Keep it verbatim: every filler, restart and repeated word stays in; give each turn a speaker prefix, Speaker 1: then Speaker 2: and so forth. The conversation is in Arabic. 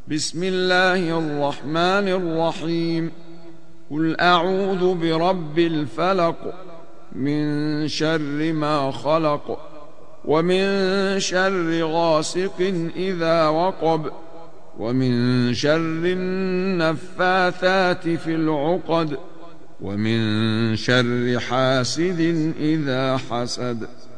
Speaker 1: بسم الله الرحمن الرحيم. قل أعوذ برب الفلق، من شر ما خلق، ومن شر غاسق إذا وقب، ومن شر النفاثات في العقد، ومن شر حاسد إذا حسد.